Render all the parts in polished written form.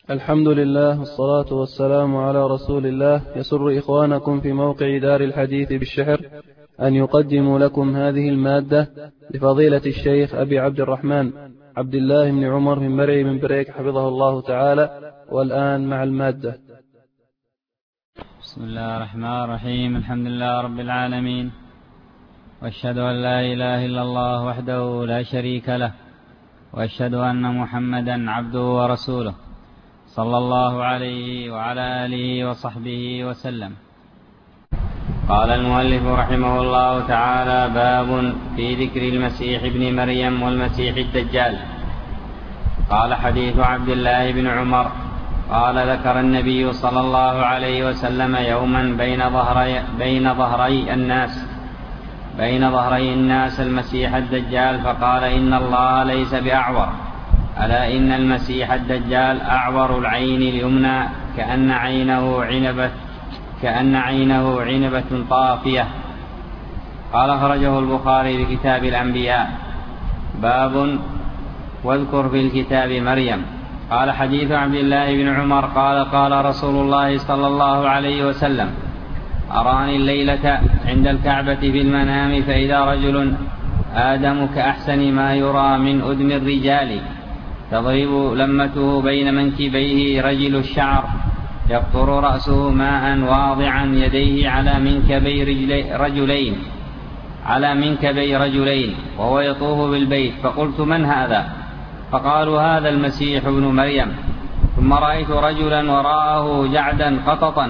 الحمد لله والصلاة والسلام على رسول الله. يسر إخوانكم في موقع دار الحديث بالشحر أن يقدموا لكم هذه المادة لفضيلة الشيخ أبي عبد الرحمن عبد الله بن عمر من مرعي من بريك حفظه الله تعالى. والآن مع المادة. بسم الله الرحمن الرحيم. الحمد لله رب العالمين، واشهد أن لا إله إلا الله وحده لا شريك له، واشهد أن محمدا عبده ورسوله صلى الله عليه وعلى آله وصحبه وسلم. قال المؤلف رحمه الله تعالى: باب في ذكر المسيح ابن مريم والمسيح الدجال. قال: حديث عبد الله بن عمر قال: ذكر النبي صلى الله عليه وسلم يوما بين ظهري الناس المسيح الدجال، فقال: إن الله ليس بأعور، ألا إن المسيح الدجال أعور العين اليمنى كأن عينه عنبة طافية. قال: أخرجه البخاري في كتاب الأنبياء. باب واذكر في الكتاب مريم. قال: حديث عبد الله بن عمر قال: قال رسول الله صلى الله عليه وسلم: أراني الليلة عند الكعبة في المنام، فإذا رجل آدم كأحسن ما يرى من أدم الرجال، تضرب لمته بين منكبيه رجل الشعر، يقطر رأسه ماء، واضعا يديه على منكبي رجلين، وهو يطوف بالبيت. فقلت: من هذا؟ فقالوا: هذا المسيح ابن مريم. ثم رأيت رجلا وراءه جعدا قططا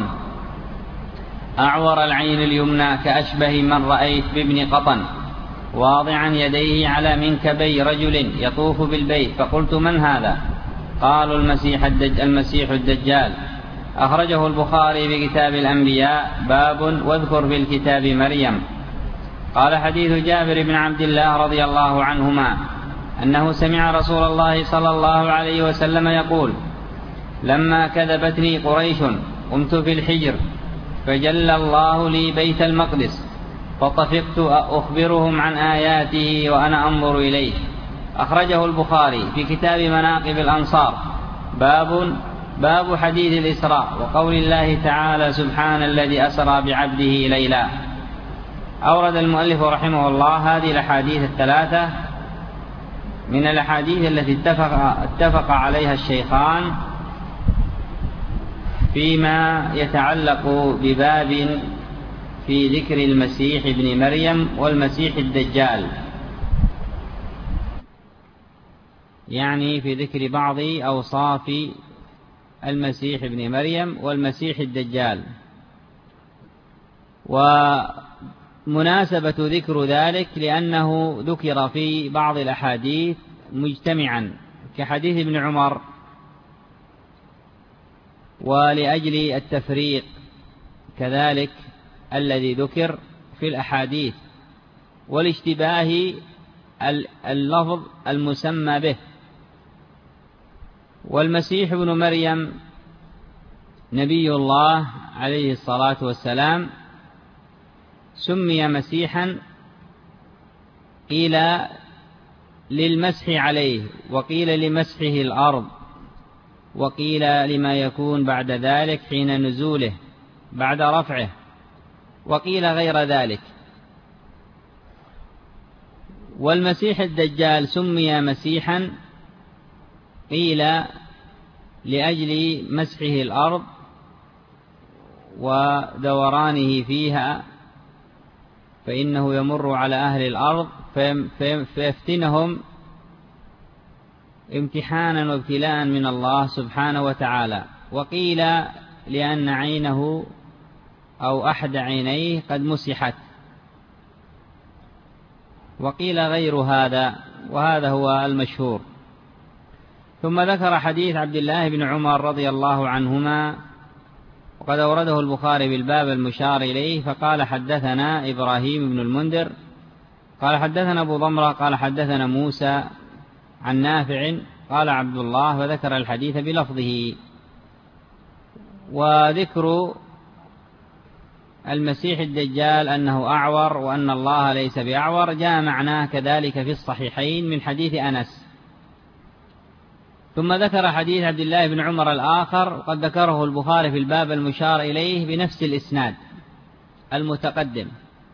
أعور العين اليمنى كأشبه من رأيت بابن قطن، واضعا يديه على منكبي رجل يطوف بالبيت. فقلت: من هذا؟ قالوا: المسيح الدجال. أخرجه البخاري في كتاب الأنبياء. باب واذكر في الكتاب مريم. قال: حديث جابر بن عبد الله رضي الله عنهما أنه سمع رسول الله صلى الله عليه وسلم يقول: لما كذبتني قريش قمت في الحجر، فجل الله لي بيت المقدس، فطفقت أخبرهم عن آياته وأنا أنظر إليه. أخرجه البخاري في كتاب مناقب الأنصار. باب حديث الإسراء وقول الله تعالى: سبحان الذي أسرى بعبده ليلا. أورد المؤلف رحمه الله هذه الأحاديث الثلاثة من الأحاديث التي اتفق عليها الشيخان فيما يتعلق بباب في ذكر المسيح ابن مريم والمسيح الدجال، يعني في ذكر بعض أوصاف المسيح ابن مريم والمسيح الدجال. ومناسبة ذكر ذلك لأنه ذكر في بعض الأحاديث مجتمعا كحديث ابن عمر، ولأجل التفريق كذلك الذي ذكر في الأحاديث والاشتباه اللفظ المسمى به. والمسيح ابن مريم نبي الله عليه الصلاة والسلام سمي مسيحا، قيل للمسح عليه، وقيل لمسحه الأرض، وقيل لما يكون بعد ذلك حين نزوله بعد رفعه، وقيل غير ذلك. والمسيح الدجال سمي مسيحا قيل لأجل مسحه الأرض ودورانه فيها، فإنه يمر على أهل الأرض فيفتنهم امتحانا وابتلاء من الله سبحانه وتعالى. وقيل لأن عينه أو أحد عينيه قد مسحت، وقيل غير هذا، وهذا هو المشهور. ثم ذكر حديث عبد الله بن عمر رضي الله عنهما، وقد أورده البخاري بالباب المشار إليه. فقال: حدثنا إبراهيم بن المنذر قال حدثنا أبو ضمرة قال حدثنا موسى عن نافع قال عبد الله، وذكر الحديث بلفظه. وذكر المسيح الدجال أنه أعور وأن الله ليس بأعور جاء معناه كذلك في الصحيحين من حديث أنس. ثم ذكر حديث عبد الله بن عمر الآخر وقد ذكره البخاري في الباب المشار إليه بنفس الإسناد المتقدم،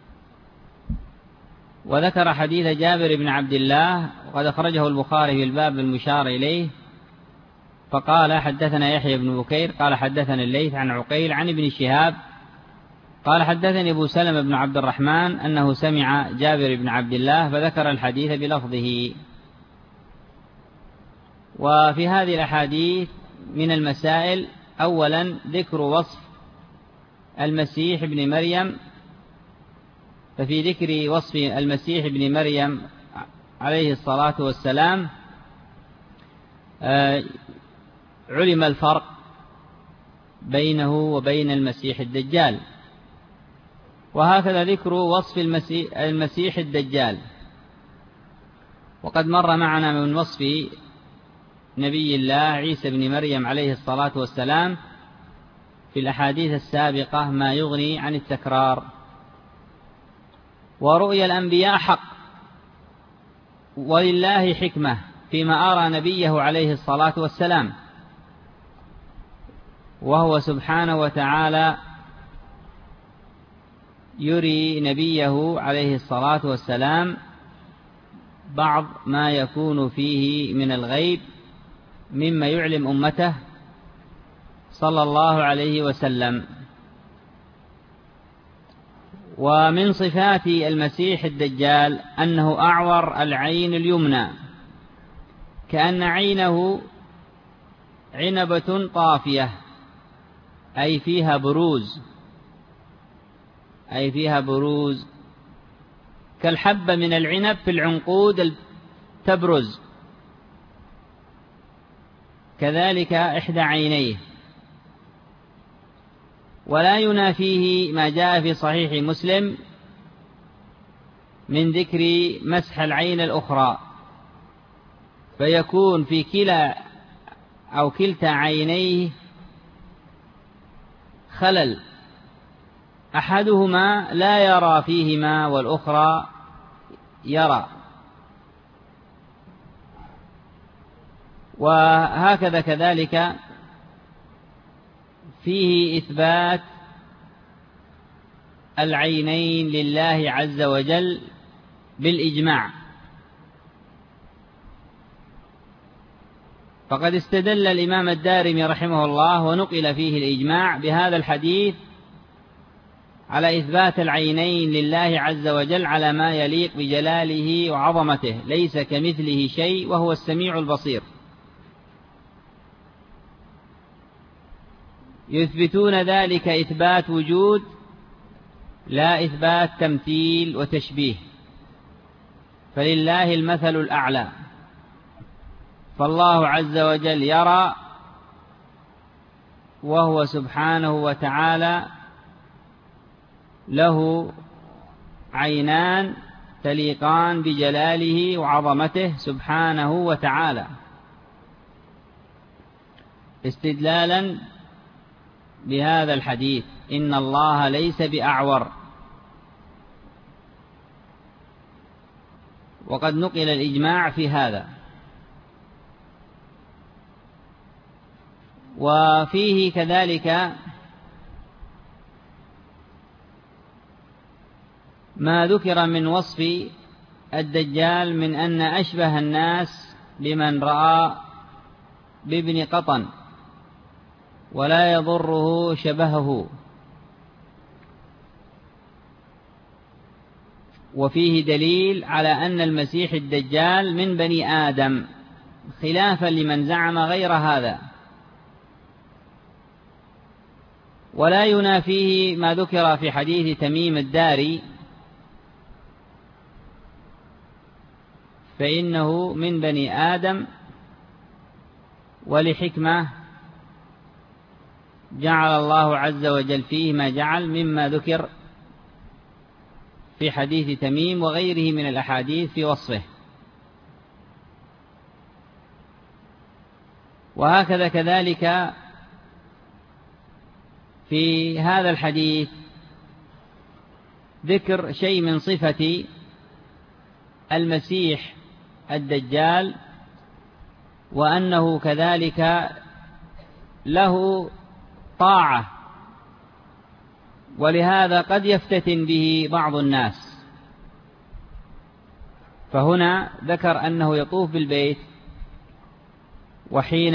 وذكر حديث جابر بن عبد الله وقد أخرجه البخاري في الباب المشار إليه، فقال حدثنا يحيى بن بكير قال حدثنا الليث عن عقيل عن ابن شهاب قال حدثني أبو سلمة بن عبد الرحمن أنه سمع جابر بن عبد الله فذكر الحديث بلفظه. وفي هذه الأحاديث من المسائل أولا ذكر وصف المسيح ابن مريم، ففي ذكر وصف المسيح ابن مريم عليه الصلاة والسلام علم الفرق بينه وبين المسيح الدجال، وهكذا ذكر وصف المسيح الدجال. وقد مر معنا من وصف نبي الله عيسى بن مريم عليه الصلاة والسلام في الأحاديث السابقة ما يغني عن التكرار. ورؤيا الأنبياء حق، ولله حكمة فيما أرى نبيه عليه الصلاة والسلام، وهو سبحانه وتعالى يري نبيه عليه الصلاة والسلام بعض ما يكون فيه من الغيب مما يعلم أمته صلى الله عليه وسلم. ومن صفات المسيح الدجال أنه أعور العين اليمنى، كأن عينه عنبة طافية، أي فيها بروز كالحبة من العنب في العنقود تبرز، كذلك إحدى عينيه. ولا ينافيه ما جاء في صحيح مسلم من ذكر مسح العين الأخرى، فيكون في كلا أو كلتا عينيه خلل، أحدهما لا يرى فيهما والأخرى يرى. وهكذا كذلك فيه إثبات العينين لله عز وجل بالإجماع، فقد استدل الإمام الدارمي رحمه الله ونقل فيه الإجماع بهذا الحديث على إثبات العينين لله عز وجل على ما يليق بجلاله وعظمته، ليس كمثله شيء وهو السميع البصير. يثبتون ذلك إثبات وجود لا إثبات تمثيل وتشبيه، فلله المثل الأعلى، فالله عز وجل يرى، وهو سبحانه وتعالى له عينان تليقان بجلاله وعظمته سبحانه وتعالى، استدلالا بهذا الحديث إن الله ليس بأعور. وقد نقل الإجماع في هذا. وفيه كذلك ما ذكر من وصف الدجال من أن أشبه الناس بمن رأى بابن قطن ولا يضره شبهه، وفيه دليل على أن المسيح الدجال من بني آدم، خلافا لمن زعم غير هذا. ولا ينافيه ما ذكر في حديث تميم الداري، فإنه من بني آدم، ولحكمة جعل الله عز وجل فيه ما جعل مما ذكر في حديث تميم وغيره من الأحاديث في وصفه. وهكذا كذلك في هذا الحديث ذكر شيء من صفة المسيح الدجال وأنه كذلك له طاعة، ولهذا قد يفتتن به بعض الناس. فهنا ذكر أنه يطوف بالبيت، وحين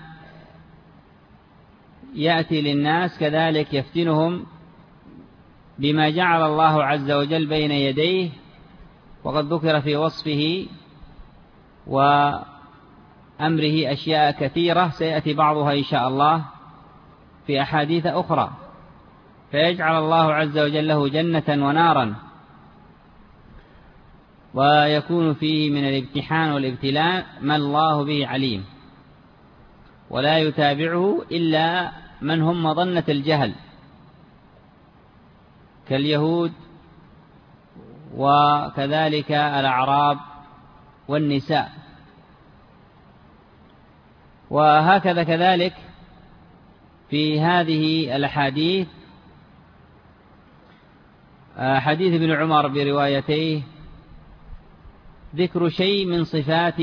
يأتي للناس كذلك يفتنهم بما جعل الله عز وجل بين يديه، وقد ذكر في وصفه وأمره أشياء كثيرة سيأتي بعضها إن شاء الله في أحاديث أخرى، فيجعل الله عز وجل له جنة ونارا، ويكون فيه من الامتحان والابتلاء ما الله به عليم، ولا يتابعه إلا من هم مظنة الجهل كاليهود وكذلك الأعراب والنساء. وهكذا كذلك في هذه الأحاديث حديث ابن عمر بروايتيه ذكر شيء من صفات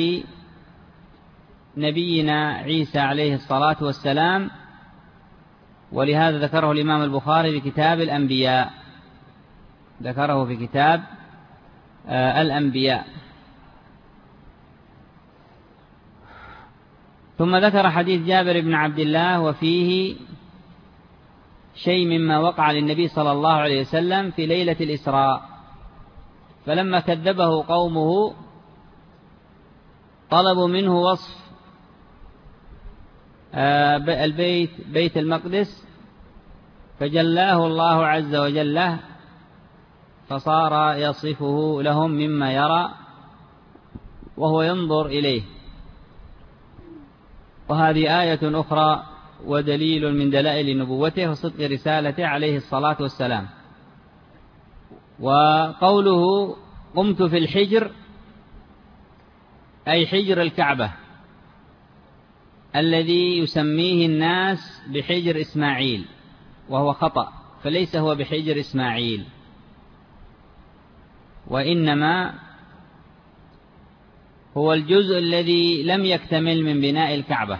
نبينا عيسى عليه الصلاة والسلام، ولهذا ذكره الإمام البخاري في كتاب الأنبياء، ذكره في كتاب الأنبياء. ثم ذكر حديث جابر بن عبد الله وفيه شيء مما وقع للنبي صلى الله عليه وسلم في ليلة الإسراء، فلما كذبه قومه طلبوا منه وصف بيت المقدس، فجلاه الله عز وجل له، فصار يصفه لهم مما يرى وهو ينظر إليه. وهذه آية أخرى ودليل من دلائل نبوته وصدق رسالته عليه الصلاة والسلام. وقوله قمت في الحجر أي حجر الكعبة الذي يسميه الناس بحجر إسماعيل، وهو خطأ، فليس هو بحجر إسماعيل، وإنما هو الجزء الذي لم يكتمل من بناء الكعبة.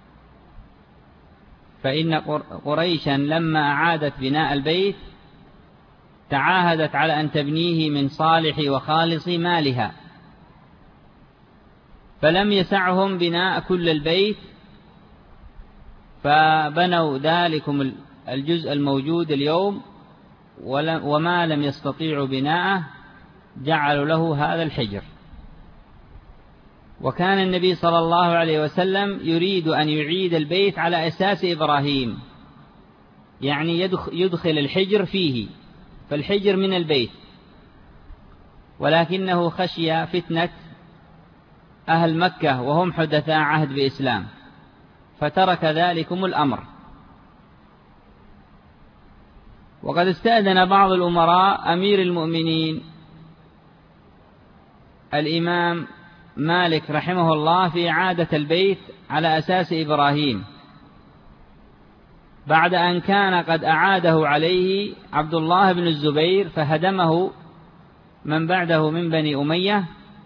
فإن قريشا لما أعادت بناء البيت تعاهدت على أن تبنيه من صالح وخالص مالها، فلم يسعهم بناء كل البيت، فبنوا ذلكم الجزء الموجود اليوم، وما لم يستطيعوا بناءه جعلوا له هذا الحجر. وكان النبي صلى الله عليه وسلم يريد أن يعيد البيت على أساس إبراهيم، يعني يدخل الحجر فيه، فالحجر من البيت، ولكنه خشي فتنة أهل مكة وهم حدثاء عهد بإسلام، فترك ذلكم الأمر. وقد استأذن بعض الأمراء أمير المؤمنين الإمام مالك رحمه الله في إعادة البيت على أساس إبراهيم، بعد أن كان قد أعاده عليه عبد الله بن الزبير فهدمه من بعده من بني أمية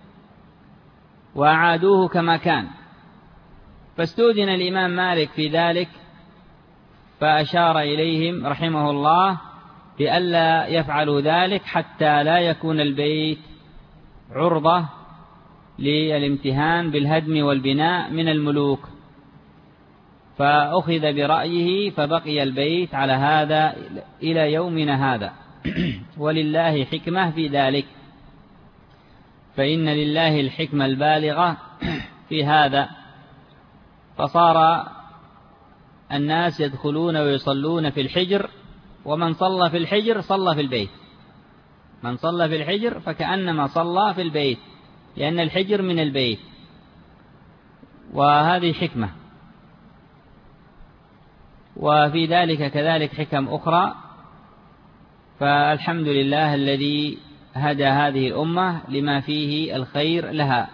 وأعادوه كما كان. فاستؤذن الإمام مالك في ذلك، فأشار إليهم رحمه الله بألا يفعلوا ذلك حتى لا يكون البيت عرضة للامتهان بالهدم والبناء من الملوك، فأخذ برأيه فبقي البيت على هذا إلى يومنا هذا. ولله حكمة في ذلك، فإن لله الحكمة البالغة في هذا، فصار الناس يدخلون ويصلون في الحجر، ومن صلى في الحجر صلى في البيت، من صلى في الحجر فكأنما صلى في البيت، لأن الحجر من البيت، وهذه حكمة. وفي ذلك كذلك حكم أخرى، فالحمد لله الذي هدى هذه الأمة لما فيه الخير لها.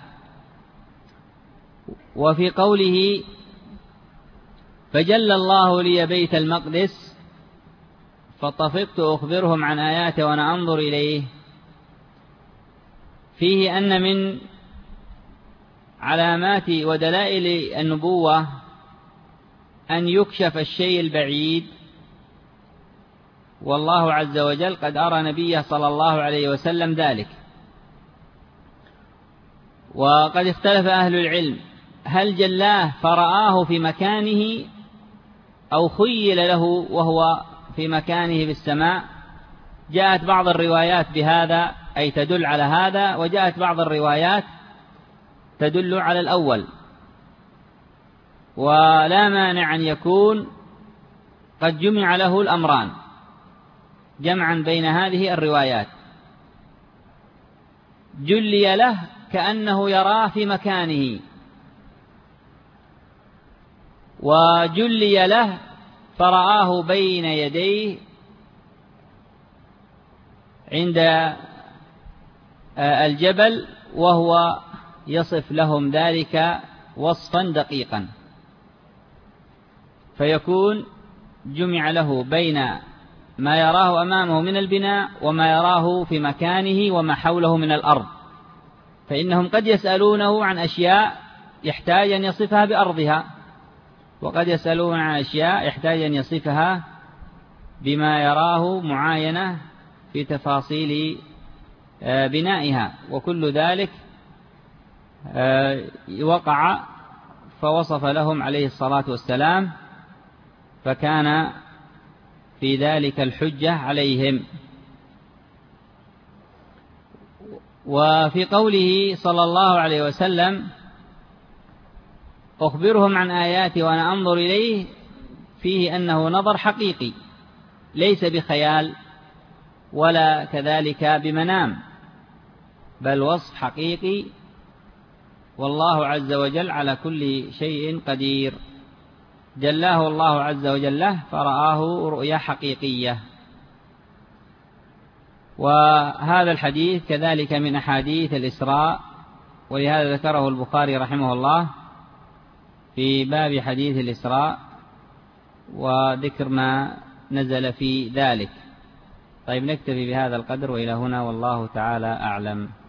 وفي قوله فجل الله لي بيت المقدس فطفقت أخبرهم عن آياته وأنا أنظر إليه، فيه أن من علامات ودلائل النبوة أن يكشف الشيء البعيد، والله عز وجل قد أرى نبيه صلى الله عليه وسلم ذلك. وقد اختلف أهل العلم هل جلاه فرآه في مكانه أو خيل له وهو في مكانه بالسماء. جاءت بعض الروايات بهذا أي تدل على هذا، وجاءت بعض الروايات تدل على الأول، ولا مانع أن يكون قد جمع له الأمران جمعا بين هذه الروايات. جلي له كأنه يراه في مكانه، وجلي له فرآه بين يديه عند الجبل وهو يصف لهم ذلك وصفا دقيقا، فيكون جمع له بين ما يراه أمامه من البناء وما يراه في مكانه وما حوله من الأرض، فإنهم قد يسألونه عن أشياء يحتاج أن يصفها بأرضها، وقد يسألون عن أشياء يحتاج أن يصفها بما يراه معاينة في تفاصيل بنائها، وكل ذلك وقع فوصف لهم عليه الصلاة والسلام، فكان في ذلك الحجة عليهم. وفي قوله صلى الله عليه وسلم أخبرهم عن آياتي وأنا أنظر إليه، فيه أنه نظر حقيقي ليس بخيال ولا كذلك بمنام، بل وصف حقيقي، والله عز وجل على كل شيء قدير. جلاه الله عز وجل له فرآه رؤيا حقيقية. وهذا الحديث كذلك من أحاديث الإسراء، ولهذا ذكره البخاري رحمه الله في باب حديث الإسراء وذكر ما نزل في ذلك. طيب، نكتفي بهذا القدر وإلى هنا، والله تعالى أعلم.